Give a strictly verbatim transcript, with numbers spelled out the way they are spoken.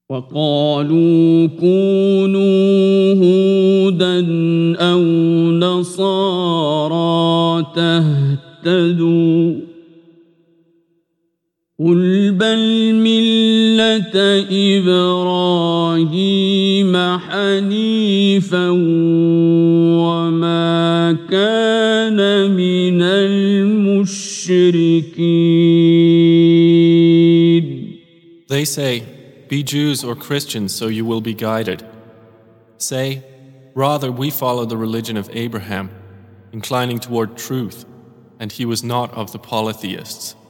وقالوا كونوا هودا أو نصارى تهتدوا قل بل ملة إبراهيم حنيفا وما كان من المشركين. They say, be Jews or Christians so you will be guided. Say, rather we follow the religion of Abraham, inclining toward truth, and he was not of the polytheists.